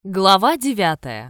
Глава 9.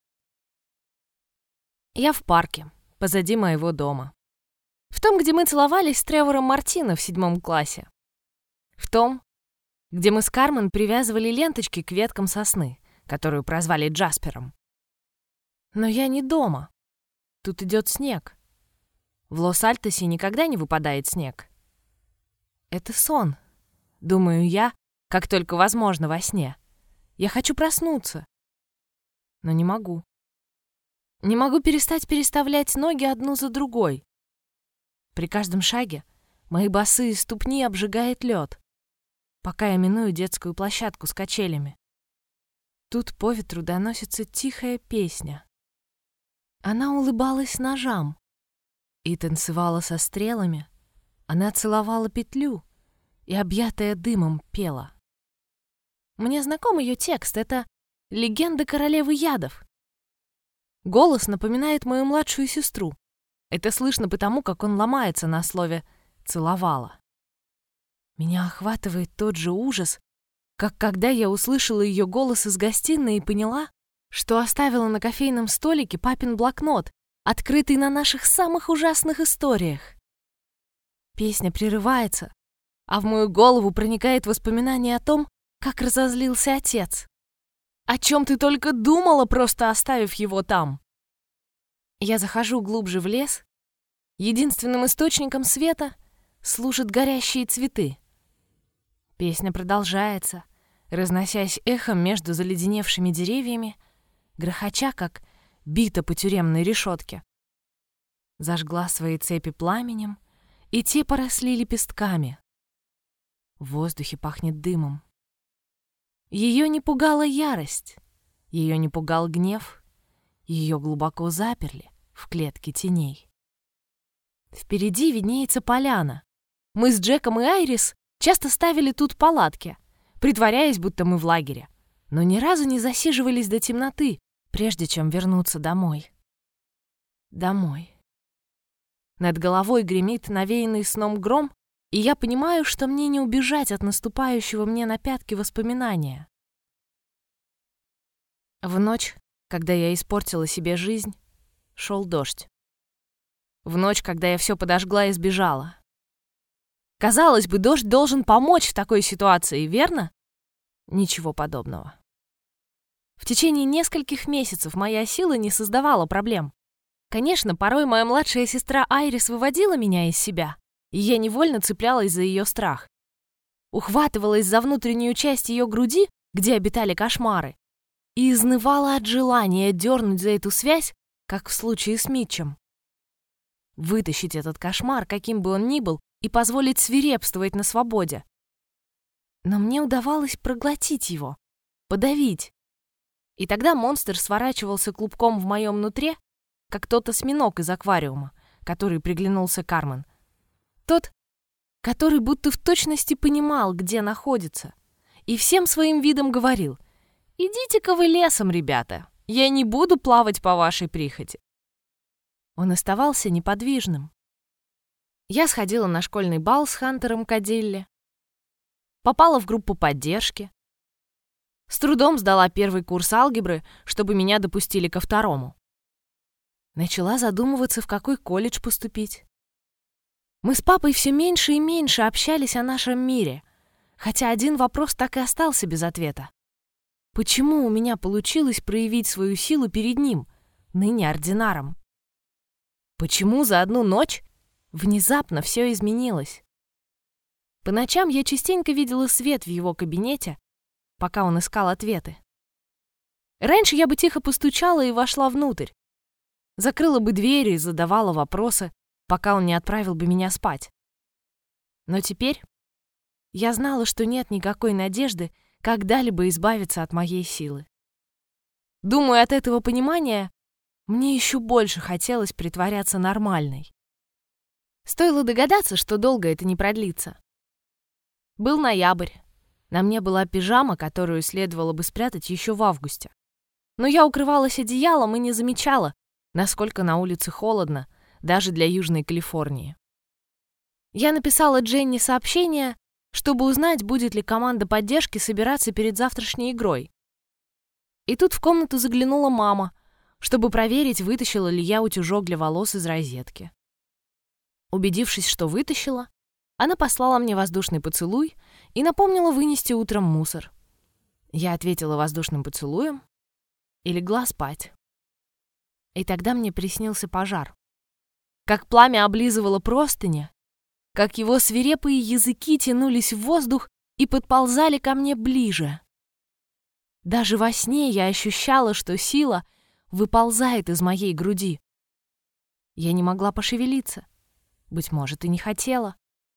Я в парке, позади моего дома. В том, где мы целовались с Тревором Мартино в 7 классе. В том, где мы с Кармен привязывали ленточки к веткам сосны, которую прозвали Джаспером. Но я не дома. Тут идет снег. В Лос-Альтосе никогда не выпадает снег. Это сон, думаю я, как только возможно во сне. Я хочу проснуться, но не могу. Не могу перестать переставлять ноги одну за другой. При каждом шаге мои босые ступни обжигает лед, пока я миную детскую площадку с качелями. Тут по ветру доносится тихая песня. Она улыбалась ножам и танцевала со стрелами. Она целовала петлю и, объятая дымом, пела. Мне знаком ее текст, это «Легенда королевы ядов». Голос напоминает мою младшую сестру. Это слышно потому, как он ломается на слове «целовала». Меня охватывает тот же ужас, как когда я услышала ее голос из гостиной и поняла, что оставила на кофейном столике папин блокнот, открытый на наших самых ужасных историях. Песня прерывается, а в мою голову проникает воспоминание о том, как разозлился отец. О чем ты только думала, просто оставив его там? Я захожу глубже в лес. Единственным источником света служат горящие цветы. Песня продолжается, разносясь эхом между заледеневшими деревьями, грохоча, как бита по тюремной решетке. Зажгла свои цепи пламенем, и те поросли лепестками. В воздухе пахнет дымом. Ее не пугала ярость, ее не пугал гнев, ее глубоко заперли в клетке теней. Впереди виднеется поляна. Мы с Джеком и Айрис часто ставили тут палатки, притворяясь, будто мы в лагере, но ни разу не засиживались до темноты, прежде чем вернуться домой. Домой. Над головой гремит навеянный сном гром, и я понимаю, что мне не убежать от наступающего мне на пятки воспоминания. В ночь, когда я испортила себе жизнь, шел дождь. В ночь, когда я все подожгла и сбежала. Казалось бы, дождь должен помочь в такой ситуации, верно? Ничего подобного. В течение нескольких месяцев моя сила не создавала проблем. Конечно, порой моя младшая сестра Айрис выводила меня из себя, и я невольно цеплялась за ее страх. Ухватывалась за внутреннюю часть ее груди, где обитали кошмары, и изнывала от желания дернуть за эту связь, как в случае с Митчем. Вытащить этот кошмар, каким бы он ни был, и позволить свирепствовать на свободе. Но мне удавалось проглотить его, подавить. И тогда монстр сворачивался клубком в моем нутре, как тот осьминог из аквариума, который приглянулся Кармен. Тот, который будто в точности понимал, где находится, и всем своим видом говорил: «Идите-ка вы лесом, ребята, я не буду плавать по вашей прихоти». Он оставался неподвижным. Я сходила на школьный бал с Хантером Кадилли, попала в группу поддержки, с трудом сдала первый курс алгебры, чтобы меня допустили ко второму. Начала задумываться, в какой колледж поступить. Мы с папой все меньше и меньше общались о нашем мире, хотя один вопрос так и остался без ответа. Почему у меня получилось проявить свою силу перед ним, ныне ординаром? Почему за одну ночь внезапно все изменилось? По ночам я частенько видела свет в его кабинете, пока он искал ответы. Раньше я бы тихо постучала и вошла внутрь, закрыла бы дверь и задавала вопросы, пока он не отправил бы меня спать. Но теперь я знала, что нет никакой надежды когда-либо избавиться от моей силы. Думаю, от этого понимания мне еще больше хотелось притворяться нормальной. Стоило догадаться, что долго это не продлится. Был ноябрь. На мне была пижама, которую следовало бы спрятать еще в августе. Но я укрывалась одеялом и не замечала, насколько на улице холодно, даже для Южной Калифорнии. Я написала Дженни сообщение, чтобы узнать, будет ли команда поддержки собираться перед завтрашней игрой. И тут в комнату заглянула мама, чтобы проверить, вытащила ли я утюжок для волос из розетки. Убедившись, что вытащила, она послала мне воздушный поцелуй и напомнила вынести утром мусор. Я ответила воздушным поцелуем и легла спать. И тогда мне приснился пожар. Как пламя облизывало простыни, как его свирепые языки тянулись в воздух и подползали ко мне ближе. Даже во сне я ощущала, что сила выползает из моей груди. Я не могла пошевелиться, быть может, и не хотела.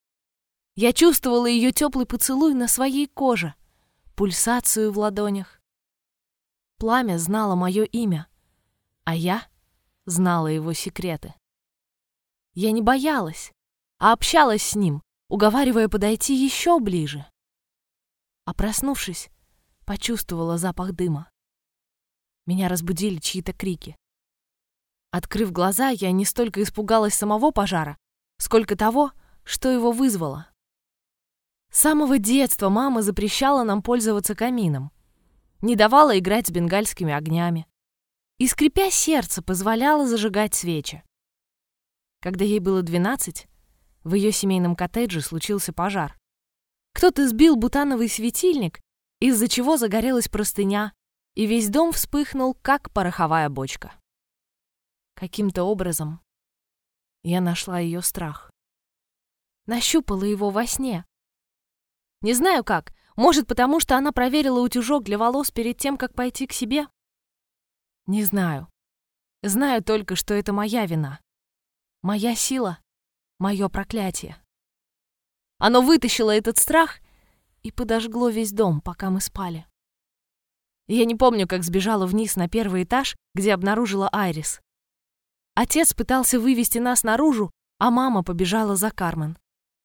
Я чувствовала ее теплый поцелуй на своей коже, пульсацию в ладонях. Пламя знало мое имя, а я знала его секреты. Я не боялась, а общалась с ним, уговаривая подойти еще ближе. А проснувшись, почувствовала запах дыма. Меня разбудили чьи-то крики. Открыв глаза, я не столько испугалась самого пожара, сколько того, что его вызвало. С самого детства мама запрещала нам пользоваться камином, не давала играть с бенгальскими огнями и, скрипя сердце, позволяла зажигать свечи. Когда ей было 12, в ее семейном коттедже случился пожар. Кто-то сбил бутановый светильник, из-за чего загорелась простыня, и весь дом вспыхнул, как пороховая бочка. Каким-то образом я нашла ее страх. Нащупала его во сне. Не знаю как, может, потому что она проверила утюжок для волос перед тем, как пойти к себе? Не знаю. Знаю только, что это моя вина. Моя сила, мое проклятие. Оно вытащило этот страх и подожгло весь дом, пока мы спали. Я не помню, как сбежала вниз на первый этаж, где обнаружила Айрис. Отец пытался вывести нас наружу, а мама побежала за Кармен.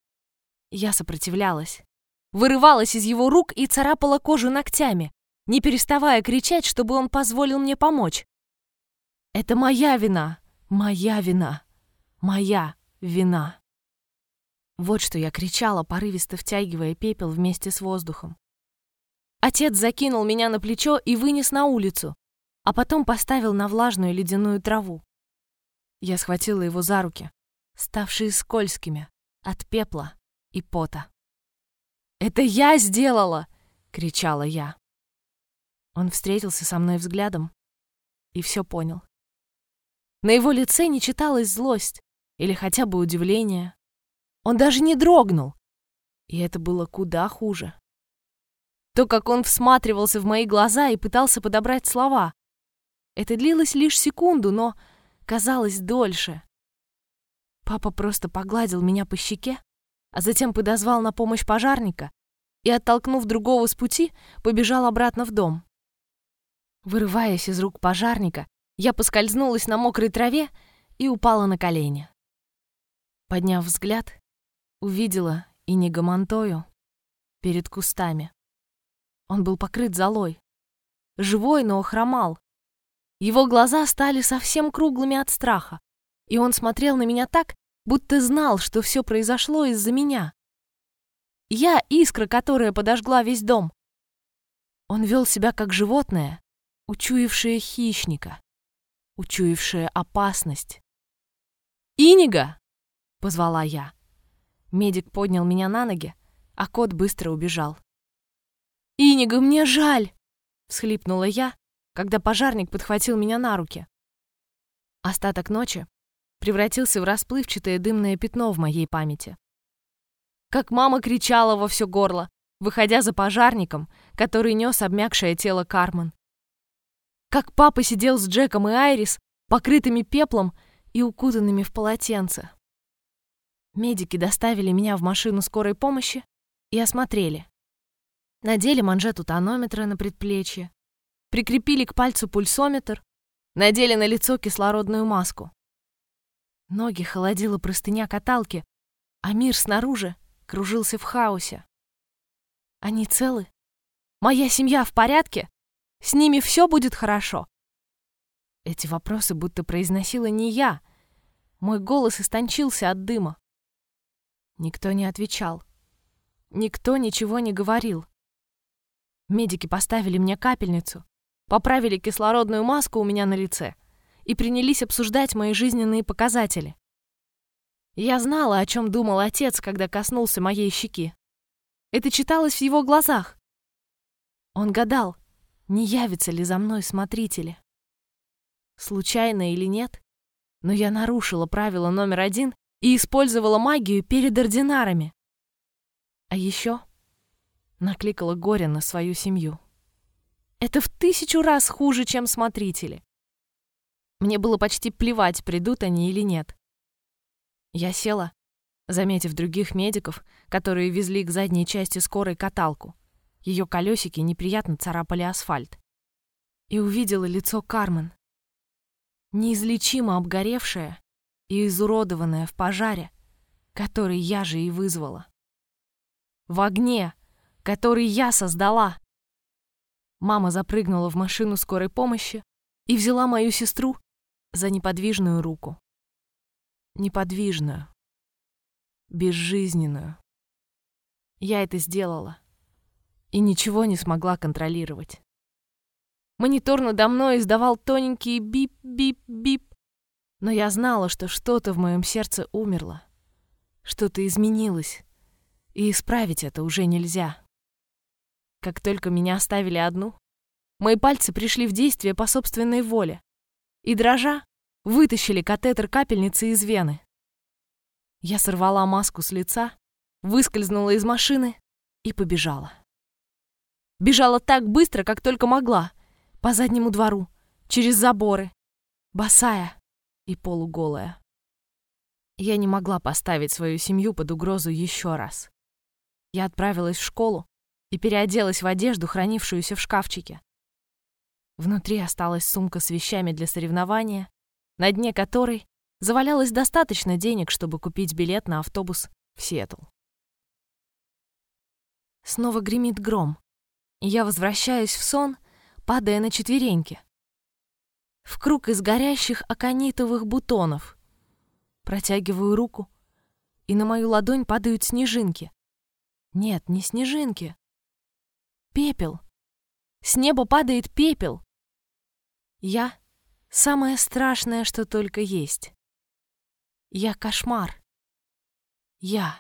Я сопротивлялась, вырывалась из его рук и царапала кожу ногтями, не переставая кричать, чтобы он позволил мне помочь. Это моя вина, моя вина, моя вина. Вот что я кричала, порывисто втягивая пепел вместе с воздухом. Отец закинул меня на плечо и вынес на улицу, а потом поставил на влажную ледяную траву. Я схватила его за руки, ставшие скользкими от пепла и пота. «Это я сделала!» — кричала я. Он встретился со мной взглядом и все понял. На его лице не читалась злость или хотя бы удивление. Он даже не дрогнул, и это было куда хуже. То, как он всматривался в мои глаза и пытался подобрать слова. Это длилось лишь секунду, но казалось дольше. Папа просто погладил меня по щеке, а затем подозвал на помощь пожарника и, оттолкнув другого с пути, побежал обратно в дом. Вырываясь из рук пожарника, я поскользнулась на мокрой траве и упала на колени. Подняв взгляд, увидела Иниго Монтою перед кустами. Он был покрыт золой. Живой, но хромал. Его глаза стали совсем круглыми от страха, и он смотрел на меня так, будто знал, что все произошло из-за меня. Я — искра, которая подожгла весь дом. Он вел себя как животное, учуявшее хищника, учуявшее опасность. «Иниго!» — позвала я. Медик поднял меня на ноги, а кот быстро убежал. «Иниго, мне жаль!» — всхлипнула я, когда пожарник подхватил меня на руки. Остаток ночи превратился в расплывчатое дымное пятно в моей памяти. Как мама кричала во все горло, выходя за пожарником, который нес обмякшее тело Кармен. Как папа сидел с Джеком и Айрис, покрытыми пеплом и укутанными в полотенце. Медики доставили меня в машину скорой помощи и осмотрели. Надели манжету тонометра на предплечье, прикрепили к пальцу пульсометр, надели на лицо кислородную маску. Ноги холодила простыня каталки, а мир снаружи кружился в хаосе. Они целы? Моя семья в порядке? С ними все будет хорошо? Эти вопросы будто произносила не я. Мой голос истончился от дыма. Никто не отвечал. Никто ничего не говорил. Медики поставили мне капельницу, поправили кислородную маску у меня на лице и принялись обсуждать мои жизненные показатели. Я знала, о чем думал отец, когда коснулся моей щеки. Это читалось в его глазах. Он гадал, не явятся ли за мной смотрители. Случайно или нет, но я нарушила правило номер 1 и использовала магию перед ординарами. А еще накликала горе на свою семью. Это в 1000 раз хуже, чем смотрители. Мне было почти плевать, придут они или нет. Я села, заметив других медиков, которые везли к задней части скорой каталку. Ее колесики неприятно царапали асфальт. И увидела лицо Кармен. Неизлечимо обгоревшее и изуродованное в пожаре, который я же и вызвала. В огне, который я создала. Мама запрыгнула в машину скорой помощи и взяла мою сестру за неподвижную руку. Неподвижную. Безжизненную. Я это сделала и ничего не смогла контролировать. Монитор надо мной издавал тоненький бип-бип-бип, но я знала, что что-то в моем сердце умерло, что-то изменилось, и исправить это уже нельзя. Как только меня оставили одну, мои пальцы пришли в действие по собственной воле и, дрожа, вытащили катетер капельницы из вены. Я сорвала маску с лица, выскользнула из машины и побежала. Бежала так быстро, как только могла, по заднему двору, через заборы, босая и полуголая. Я не могла поставить свою семью под угрозу еще раз. Я отправилась в школу и переоделась в одежду, хранившуюся в шкафчике. Внутри осталась сумка с вещами для соревнования, на дне которой завалялось достаточно денег, чтобы купить билет на автобус в Сиэтл. Снова гремит гром, и я возвращаюсь в сон, падая на четвереньки. В круг из горящих аконитовых бутонов. Протягиваю руку, и на мою ладонь падают снежинки. Нет, не снежинки. Пепел. С неба падает пепел. Я — самое страшное, что только есть. Я кошмар. Я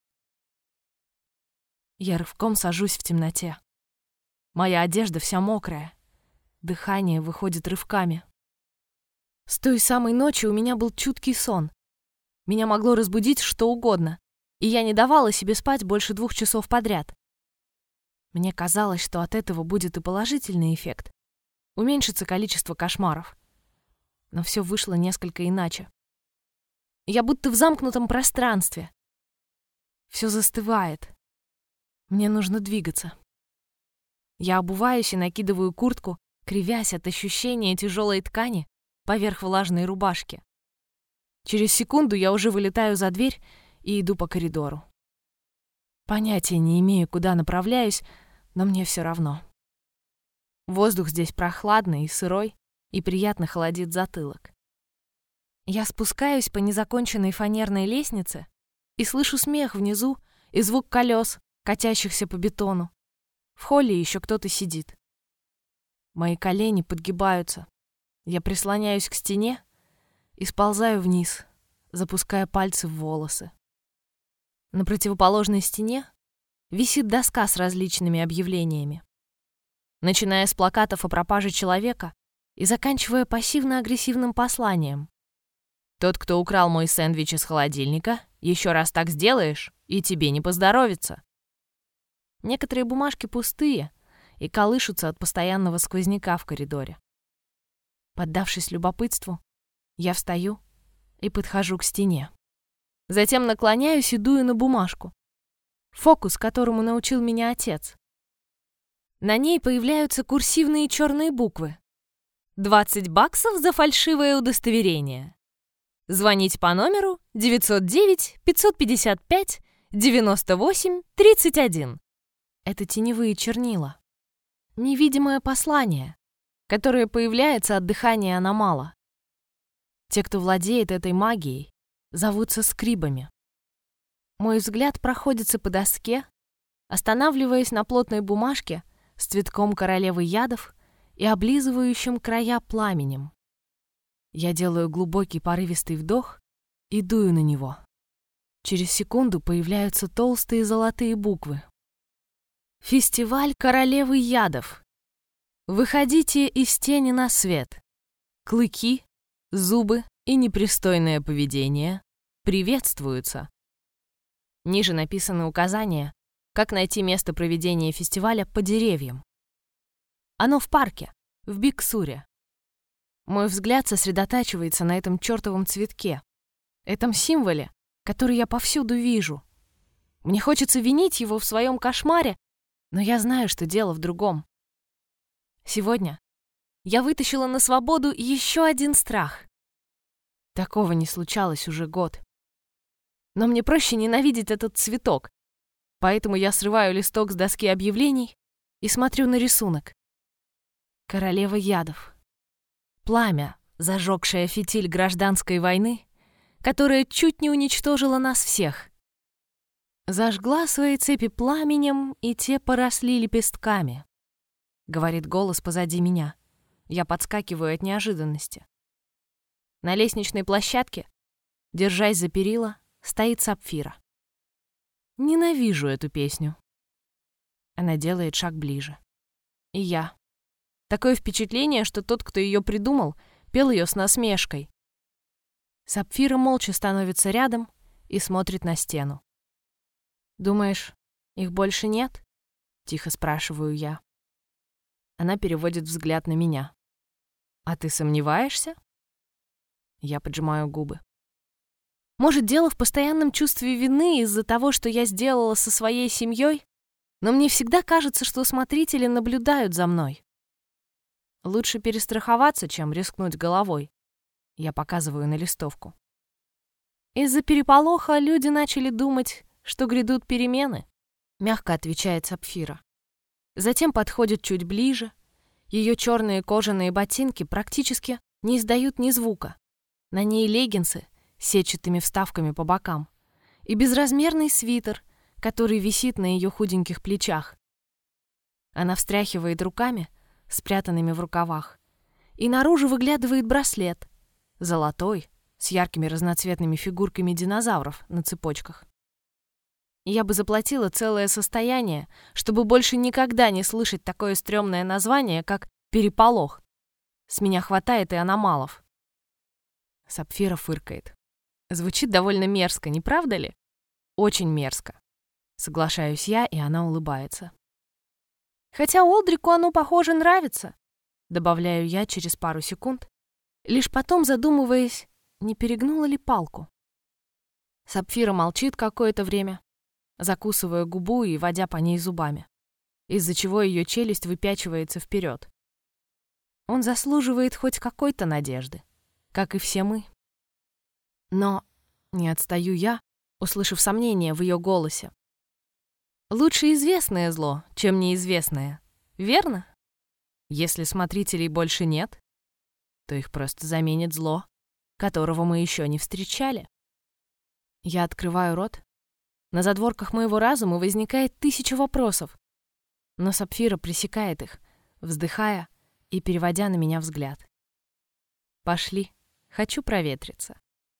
рывком сажусь в темноте. Моя одежда вся мокрая. Дыхание выходит рывками. С той самой ночи у меня был чуткий сон. Меня могло разбудить что угодно, и я не давала себе спать больше 2 часов подряд. Мне казалось, что от этого будет и положительный эффект. Уменьшится количество кошмаров. Но все вышло несколько иначе. Я будто в замкнутом пространстве. Все застывает. Мне нужно двигаться. Я обуваюсь и накидываю куртку, кривясь от ощущения тяжелой ткани поверх влажной рубашки. Через секунду я уже вылетаю за дверь и иду по коридору. Понятия не имею, куда направляюсь, но мне все равно. Воздух здесь прохладный и сырой, и приятно холодит затылок. Я спускаюсь по незаконченной фанерной лестнице и слышу смех внизу и звук колес, катящихся по бетону. В холле еще кто-то сидит. Мои колени подгибаются. Я прислоняюсь к стене и сползаю вниз, запуская пальцы в волосы. На противоположной стене висит доска с различными объявлениями. Начиная с плакатов о пропаже человека и заканчивая пассивно-агрессивным посланием. «Тот, кто украл мой сэндвич из холодильника, еще раз так сделаешь, и тебе не поздоровится». Некоторые бумажки пустые и колышутся от постоянного сквозняка в коридоре. Поддавшись любопытству, я встаю и подхожу к стене. Затем наклоняюсь и дую на бумажку. Фокус, которому научил меня отец. На ней появляются курсивные черные буквы. 20 баксов за фальшивое удостоверение. Звонить по номеру 909-555-98-31. Это теневые чернила. Невидимое послание, которое появляется от дыхания аномала. Те, кто владеет этой магией, зовутся скрибами. Мой взгляд проходится по доске, останавливаясь на плотной бумажке с цветком королевы ядов и облизывающим края пламенем. Я делаю глубокий порывистый вдох и дую на него. Через секунду появляются толстые золотые буквы. Фестиваль королевы ядов. Выходите из тени на свет. Клыки, зубы и непристойное поведение приветствуются. Ниже написаны указания, как найти место проведения фестиваля по деревьям. Оно в парке, в Биксуре. Мой взгляд сосредотачивается на этом чертовом цветке, этом символе, который я повсюду вижу. Мне хочется винить его в своем кошмаре, но я знаю, что дело в другом. Сегодня я вытащила на свободу еще один страх. Такого не случалось уже год. Но мне проще ненавидеть этот цветок, поэтому я срываю листок с доски объявлений и смотрю на рисунок. Королева ядов. Пламя, зажегшее фитиль гражданской войны, которая чуть не уничтожила нас всех. Зажгла свои цепи пламенем, и те поросли лепестками. Говорит голос позади меня. Я подскакиваю от неожиданности. На лестничной площадке, держась за перила, стоит Сапфира. Ненавижу эту песню. Она делает шаг ближе. И я. Такое впечатление, что тот, кто ее придумал, пел ее с насмешкой. Сапфира молча становится рядом и смотрит на стену. «Думаешь, их больше нет?» — тихо спрашиваю я. Она переводит взгляд на меня. «А ты сомневаешься?» Я поджимаю губы. Может, дело в постоянном чувстве вины из-за того, что я сделала со своей семьей, но мне всегда кажется, что смотрители наблюдают за мной. Лучше перестраховаться, чем рискнуть головой. Я показываю на листовку. Из-за переполоха люди начали думать, что грядут перемены, мягко отвечает Сапфира. Затем подходит чуть ближе. Ее черные кожаные ботинки практически не издают ни звука. На ней леггинсы с сетчатыми вставками по бокам и безразмерный свитер, который висит на ее худеньких плечах. Она встряхивает руками, спрятанными в рукавах, и наружу выглядывает браслет, золотой, с яркими разноцветными фигурками динозавров на цепочках. Я бы заплатила целое состояние, чтобы больше никогда не слышать такое стрёмное название, как «переполох». С меня хватает и аномалов. Сапфира фыркает. Звучит довольно мерзко, не правда ли? Очень мерзко. Соглашаюсь я, и она улыбается. Хотя Олдрику оно, похоже, нравится, добавляю я через пару секунд, лишь потом задумываясь, не перегнула ли палку. Сапфира молчит какое-то время, закусывая губу и водя по ней зубами, из-за чего ее челюсть выпячивается вперед. Он заслуживает хоть какой-то надежды, как и все мы. Но не отстаю я, услышав сомнение в ее голосе. Лучше известное зло, чем неизвестное, верно? Если смотрителей больше нет, то их просто заменит зло, которого мы еще не встречали. Я открываю рот. На задворках моего разума возникает 1000 вопросов, но Сапфира пресекает их, вздыхая и переводя на меня взгляд. Пошли, хочу проветриться.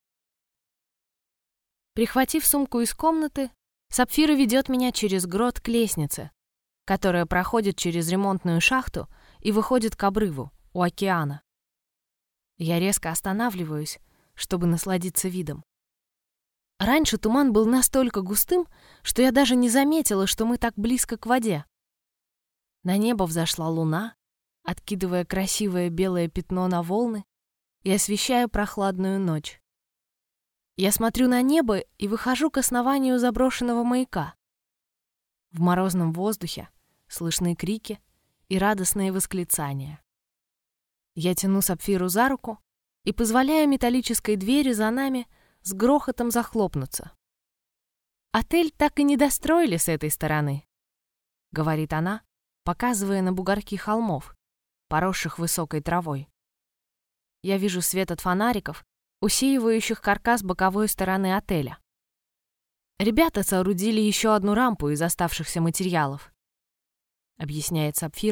Прихватив сумку из комнаты, Сапфира ведет меня через грот к лестнице, которая проходит через ремонтную шахту и выходит к обрыву, у океана. Я резко останавливаюсь, чтобы насладиться видом. Раньше туман был настолько густым, что я даже не заметила, что мы так близко к воде. На небо взошла луна, откидывая красивое белое пятно на волны и освещая прохладную ночь. Я смотрю на небо и выхожу к основанию заброшенного маяка. В морозном воздухе слышны крики и радостные восклицания. Я тяну Сапфиру за руку и позволяю металлической двери за нами с грохотом захлопнуться. «Отель так и не достроили с этой стороны», — говорит она, показывая на бугорки холмов, поросших высокой травой. Я вижу свет от фонариков, усеивающих каркас боковой стороны отеля. Ребята соорудили еще одну рампу из оставшихся материалов, объясняет Сапфира,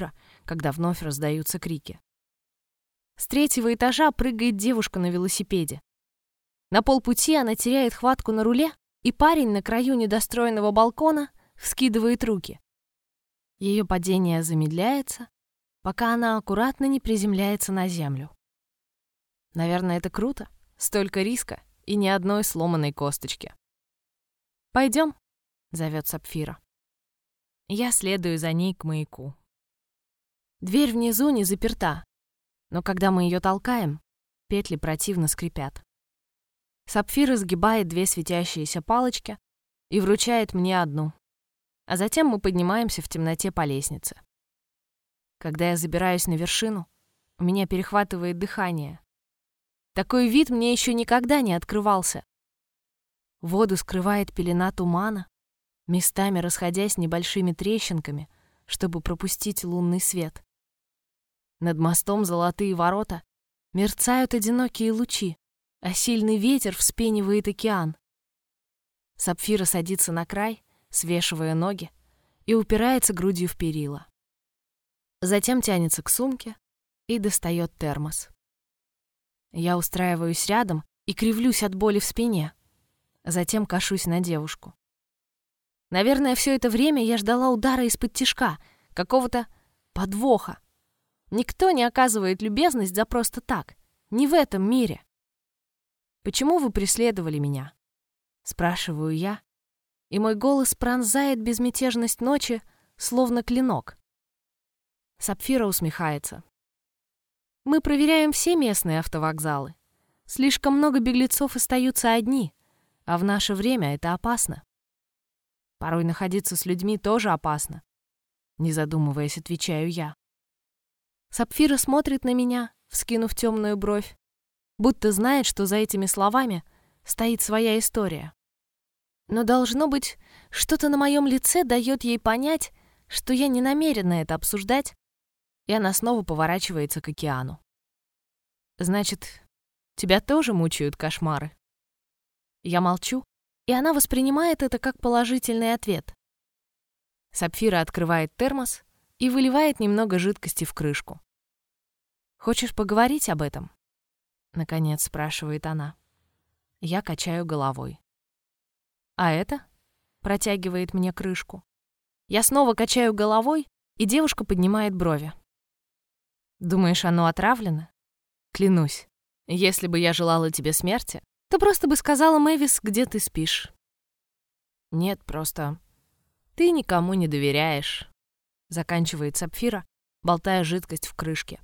когда вновь раздаются крики. С 3-го этажа прыгает девушка на велосипеде. На полпути она теряет хватку на руле, и парень на краю недостроенного балкона вскидывает руки. Ее падение замедляется, пока она аккуратно не приземляется на землю. Наверное, это круто. Столько риска и ни одной сломанной косточки. «Пойдем», — зовет Сапфира. Я следую за ней к маяку. Дверь внизу не заперта, но когда мы ее толкаем, петли противно скрипят. Сапфира сгибает 2 светящиеся палочки и вручает мне одну, а затем мы поднимаемся в темноте по лестнице. Когда я забираюсь на вершину, у меня перехватывает дыхание. Такой вид мне еще никогда не открывался. Воду скрывает пелена тумана, местами расходясь небольшими трещинками, чтобы пропустить лунный свет. Над мостом золотые ворота мерцают одинокие лучи, а сильный ветер вспенивает океан. Сапфира садится на край, свешивая ноги, и упирается грудью в перила. Затем тянется к сумке и достает термос. Я устраиваюсь рядом и кривлюсь от боли в спине. Затем кашусь на девушку. Наверное, все это время я ждала удара из-под тишка, какого-то подвоха. Никто не оказывает любезность за просто так. Не в этом мире. «Почему вы преследовали меня?» — спрашиваю я, и мой голос пронзает безмятежность ночи, словно клинок. Сапфира усмехается. «Мы проверяем все местные автовокзалы. Слишком много беглецов остаются одни, а в наше время это опасно. Порой находиться с людьми тоже опасно», — не задумываясь, отвечаю я. Сапфира смотрит на меня, вскинув темную бровь, будто знает, что за этими словами стоит своя история. Но, должно быть, что-то на моем лице дает ей понять, что я не намерена это обсуждать, и она снова поворачивается к океану. «Значит, тебя тоже мучают кошмары?» Я молчу, и она воспринимает это как положительный ответ. Сапфира открывает термос и выливает немного жидкости в крышку. «Хочешь поговорить об этом?» — наконец спрашивает она. Я качаю головой. «А это?» — протягивает мне крышку. Я снова качаю головой, и девушка поднимает брови. «Думаешь, оно отравлено? Клянусь, если бы я желала тебе смерти, то просто бы сказала Мэвис, где ты спишь». «Нет, просто ты никому не доверяешь», — заканчивает Сапфира, болтая жидкость в крышке.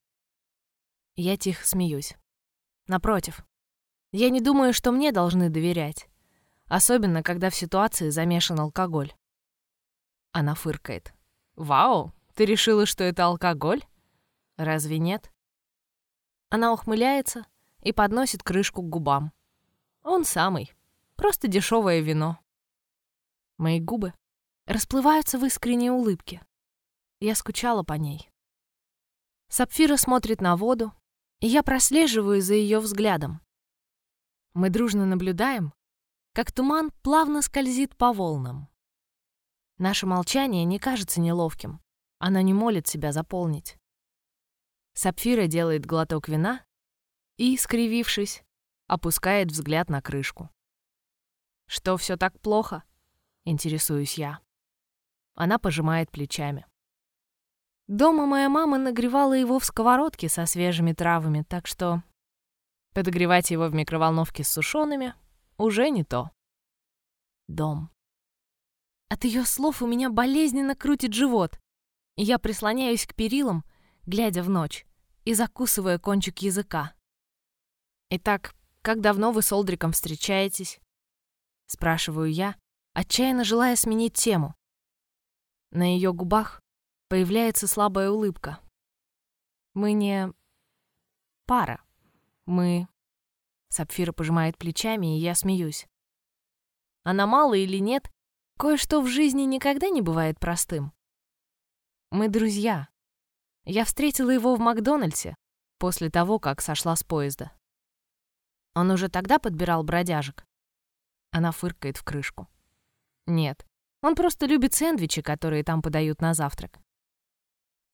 Я тихо смеюсь. Напротив, я не думаю, что мне должны доверять, особенно когда в ситуации замешан алкоголь. Она фыркает. «Вау, ты решила, что это алкоголь? Разве нет?» Она ухмыляется и подносит крышку к губам. Он самый. Просто дешевое вино. Мои губы расплываются в искренней улыбке. Я скучала по ней. Сапфира смотрит на воду, и я прослеживаю за ее взглядом. Мы дружно наблюдаем, как туман плавно скользит по волнам. Наше молчание не кажется неловким. Она не молит себя заполнить. Сапфира делает глоток вина и, скривившись, опускает взгляд на крышку. «Что, все так плохо?» — интересуюсь я. Она пожимает плечами. «Дома моя мама нагревала его в сковородке со свежими травами, так что подогревать его в микроволновке с сушеными уже не то». Дом. От ее слов у меня болезненно крутит живот, и я прислоняюсь к перилам, глядя в ночь и закусывая кончик языка. «Итак, как давно вы с Олдриком встречаетесь?» — спрашиваю я, отчаянно желая сменить тему. На ее губах появляется слабая улыбка. «Мы не пара. Мы...» Сапфира пожимает плечами, и я смеюсь. Она мало или нет, кое-что в жизни никогда не бывает простым. Мы друзья. Я встретила его в Макдональдсе после того, как сошла с поезда. Он уже тогда подбирал бродяжек. Она фыркает в крышку. Нет, он просто любит сэндвичи, которые там подают на завтрак.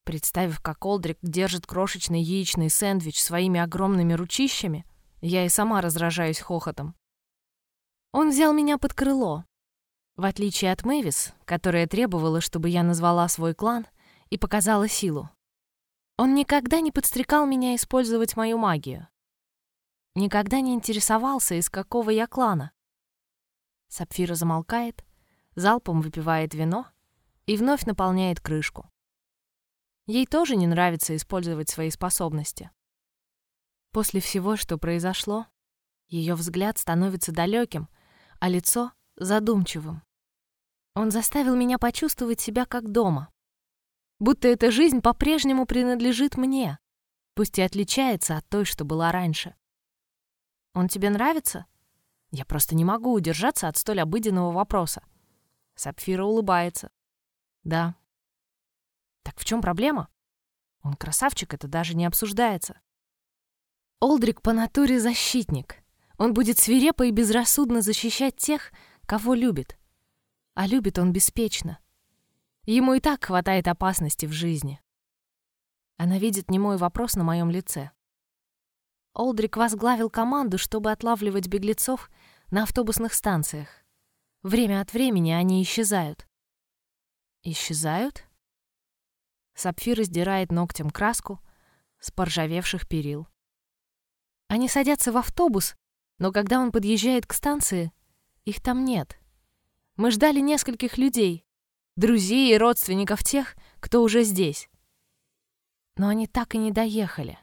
Представив, как Олдрик держит крошечный яичный сэндвич своими огромными ручищами, я и сама разражаюсь хохотом. Он взял меня под крыло. В отличие от Мэвис, которая требовала, чтобы я назвала свой клан и показала силу. Он никогда не подстрекал меня использовать мою магию. Никогда не интересовался, из какого я клана. Сапфира замолкает, залпом выпивает вино и вновь наполняет крышку. Ей тоже не нравится использовать свои способности. После всего, что произошло, ее взгляд становится далеким, а лицо — задумчивым. Он заставил меня почувствовать себя как дома. Будто эта жизнь по-прежнему принадлежит мне, пусть и отличается от той, что была раньше. «Он тебе нравится?» Я просто не могу удержаться от столь обыденного вопроса. Сапфира улыбается. «Да». «Так в чем проблема? Он красавчик, это даже не обсуждается». Олдрик по натуре защитник. Он будет свирепо и безрассудно защищать тех, кого любит. А любит он беспечно. Ему и так хватает опасности в жизни. Она видит немой вопрос на моем лице. Олдрик возглавил команду, чтобы отлавливать беглецов на автобусных станциях. Время от времени они исчезают. Исчезают? Сапфира сдирает ногтем краску с поржавевших перил. Они садятся в автобус, но когда он подъезжает к станции, их там нет. Мы ждали нескольких людей, друзей и родственников тех, кто уже здесь. Но они так и не доехали.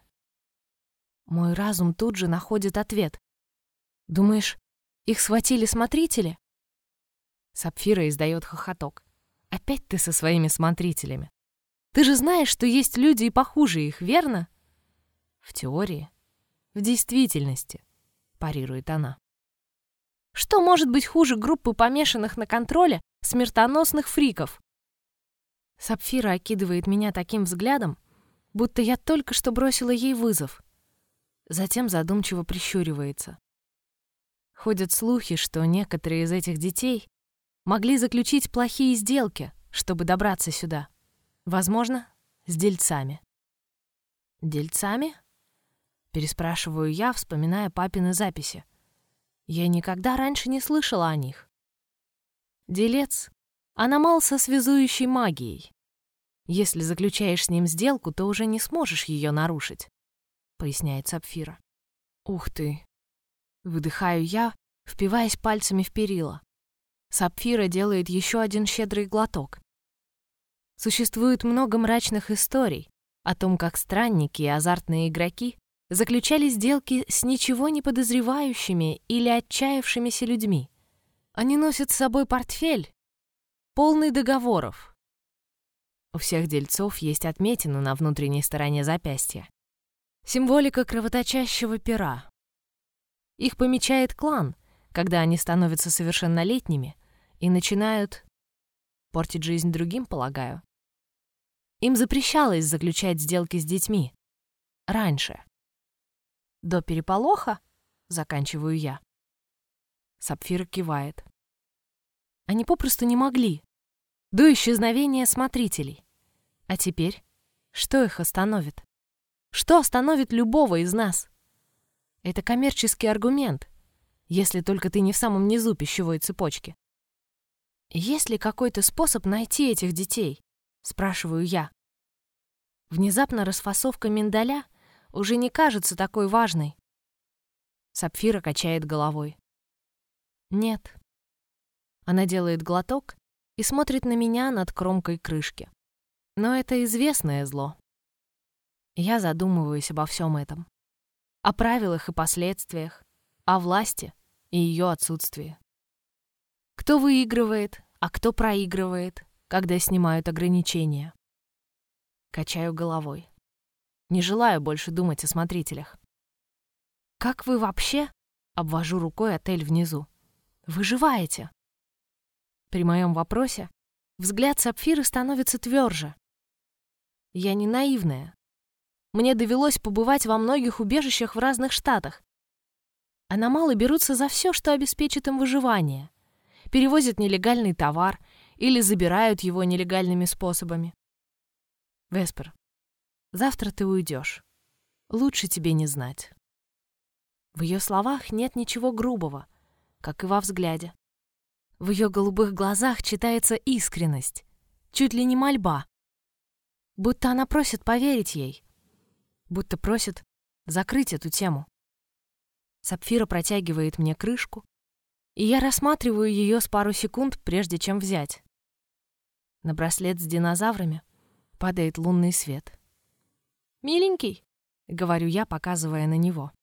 Мой разум тут же находит ответ. Думаешь, их схватили смотрители? Сапфира издает хохоток. Опять ты со своими смотрителями. Ты же знаешь, что есть люди и похуже их, верно? В теории. В действительности, парирует она. Что может быть хуже группы помешанных на контроле смертоносных фриков? Сапфира окидывает меня таким взглядом, будто я только что бросила ей вызов. Затем задумчиво прищуривается. Ходят слухи, что некоторые из этих детей могли заключить плохие сделки, чтобы добраться сюда. Возможно, с дельцами. «Дельцами?» — переспрашиваю я, вспоминая папины записи. Я никогда раньше не слышала о них. Делец — аномал со связующей магией. Если заключаешь с ним сделку, то уже не сможешь ее нарушить, поясняет Сапфира. Ух ты! Выдыхаю я, впиваясь пальцами в перила. Сапфира делает еще один щедрый глоток. Существует много мрачных историй о том, как странники и азартные игроки заключали сделки с ничего не подозревающими или отчаявшимися людьми. Они носят с собой портфель, полный договоров. У всех дельцов есть отметины на внутренней стороне запястья. Символика кровоточащего пера. Их помечает клан, когда они становятся совершеннолетними и начинают портить жизнь другим, полагаю. Им запрещалось заключать сделки с детьми. Раньше. До переполоха? Заканчиваю я. Сапфира кивает. Они попросту не могли. До исчезновения смотрителей. А теперь? Что их остановит? Что остановит любого из нас? Это коммерческий аргумент, если только ты не в самом низу пищевой цепочки. Есть ли какой-то способ найти этих детей? Спрашиваю я. Внезапно расфасовка миндаля уже не кажется такой важной. Сапфира качает головой. Нет. Она делает глоток и смотрит на меня над кромкой крышки. Но это известное зло. Я задумываюсь обо всем этом. О правилах и последствиях, о власти и ее отсутствии. Кто выигрывает, а кто проигрывает, когда снимают ограничения. Качаю головой. Не желаю больше думать о смотрителях. «Как вы вообще?» — обвожу рукой отель внизу. «Выживаете?» При моем вопросе взгляд Сапфиры становится тверже. Я не наивная. Мне довелось побывать во многих убежищах в разных штатах. Аномалы берутся за все, что обеспечит им выживание. Перевозят нелегальный товар или забирают его нелегальными способами. Веспер, завтра ты уйдешь. Лучше тебе не знать». В ее словах нет ничего грубого, как и во взгляде. В ее голубых глазах читается искренность, чуть ли не мольба. Будто она просит поверить ей, будто просит закрыть эту тему. Сапфира протягивает мне крышку, и я рассматриваю ее с пару секунд, прежде чем взять. На браслет с динозаврами падает лунный свет. «Миленький», — говорю я, показывая на него.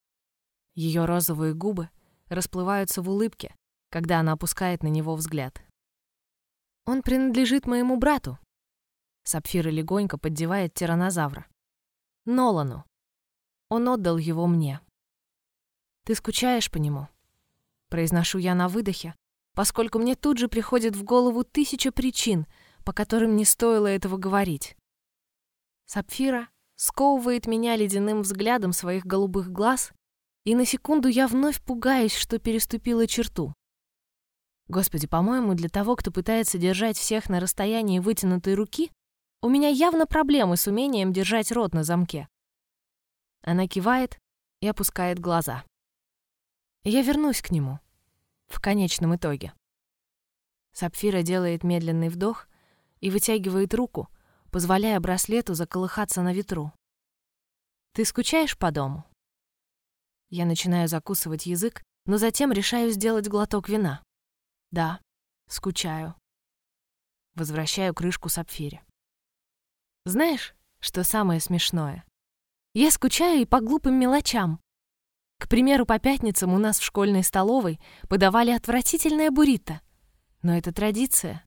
Ее розовые губы расплываются в улыбке, когда она опускает на него взгляд. «Он принадлежит моему брату». Сапфира легонько поддевает тираннозавра. «Нолану. Он отдал его мне». «Ты скучаешь по нему?» Произношу я на выдохе, поскольку мне тут же приходит в голову 1000 причин, по которым не стоило этого говорить. Сапфира сковывает меня ледяным взглядом своих голубых глаз, и на секунду я вновь пугаюсь, что переступила черту. Господи, по-моему, для того, кто пытается держать всех на расстоянии вытянутой руки, у меня явно проблемы с умением держать рот на замке. Она кивает и опускает глаза. Я вернусь к нему. В конечном итоге. Сапфира делает медленный вдох и вытягивает руку, позволяя браслету заколыхаться на ветру. «Ты скучаешь по дому?» Я начинаю закусывать язык, но затем решаю сделать глоток вина. «Да, скучаю». Возвращаю крышку Сапфире. Знаешь, что самое смешное? Я скучаю и по глупым мелочам. К примеру, по пятницам у нас в школьной столовой подавали отвратительное буррито. Но это традиция.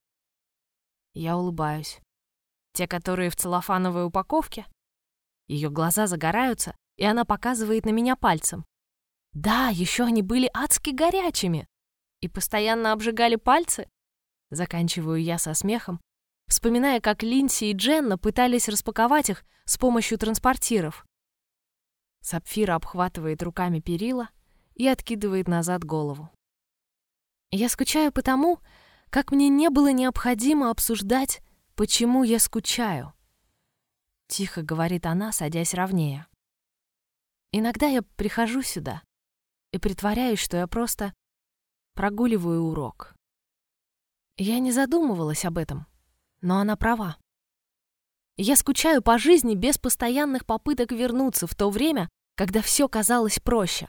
Я улыбаюсь. Те, которые в целлофановой упаковке? Ее глаза загораются, и она показывает на меня пальцем. Да, еще они были адски горячими. И постоянно обжигали пальцы. Заканчиваю я со смехом, вспоминая, как Линдси и Дженна пытались распаковать их с помощью транспортиров. Сапфира обхватывает руками перила и откидывает назад голову. Я скучаю потому, как мне не было необходимо обсуждать, почему я скучаю. Тихо говорит она, садясь ровнее. Иногда я прихожу сюда и притворяюсь, что я просто прогуливаю урок. Я не задумывалась об этом, но она права. Я скучаю по жизни без постоянных попыток вернуться в то время, когда все казалось проще.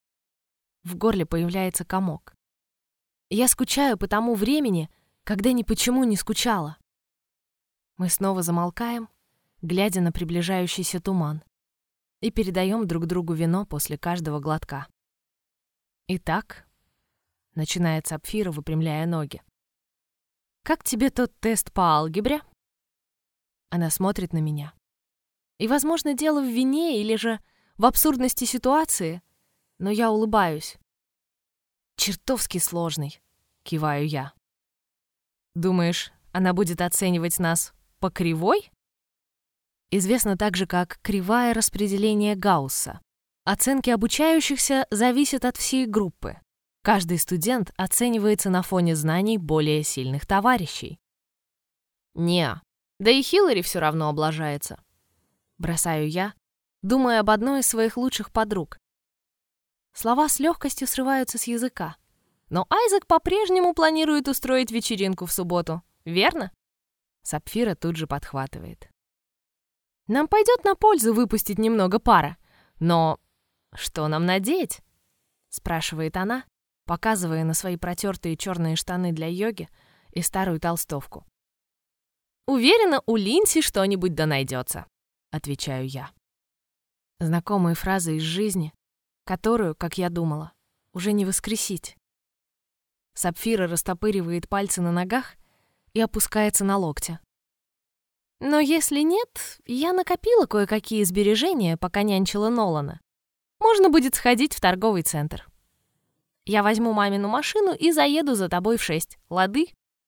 В горле появляется комок. Я скучаю по тому времени, когда ни почему не скучала. Мы снова замолкаем, глядя на приближающийся туман, и передаем друг другу вино после каждого глотка. «Итак», — начинает Сапфира, выпрямляя ноги, «как тебе тот тест по алгебре?» Она смотрит на меня. И, возможно, дело в вине или же в абсурдности ситуации, но я улыбаюсь. «Чертовски сложный», — киваю я. «Думаешь, она будет оценивать нас по кривой?» Известно также как кривая распределения Гаусса. Оценки обучающихся зависят от всей группы. Каждый студент оценивается на фоне знаний более сильных товарищей. «Не, да и Хиллари все равно облажается», — бросаю я, думая об одной из своих лучших подруг. Слова с легкостью срываются с языка. Но Айзек по-прежнему планирует устроить вечеринку в субботу, верно? Сапфира тут же подхватывает. Нам пойдет на пользу выпустить немного пара, но что нам надеть? Спрашивает она, показывая на свои протертые черные штаны для йоги и старую толстовку. Уверена, у Линдси что-нибудь да найдется, отвечаю я. Знакомые фразы из жизни, которую, как я думала, уже не воскресить. Сапфира растопыривает пальцы на ногах и опускается на локте. Но если нет, я накопила кое-какие сбережения, пока нянчила Нолана. Можно будет сходить в торговый центр. Я возьму мамину машину и заеду за тобой в 6, лады?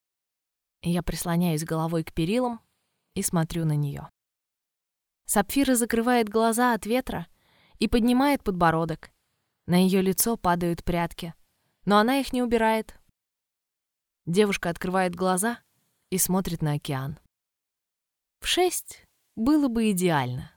Я прислоняюсь головой к перилам и смотрю на нее. Сапфира закрывает глаза от ветра и поднимает подбородок. На ее лицо падают прядки, но она их не убирает. Девушка открывает глаза и смотрит на океан. В 6 было бы идеально.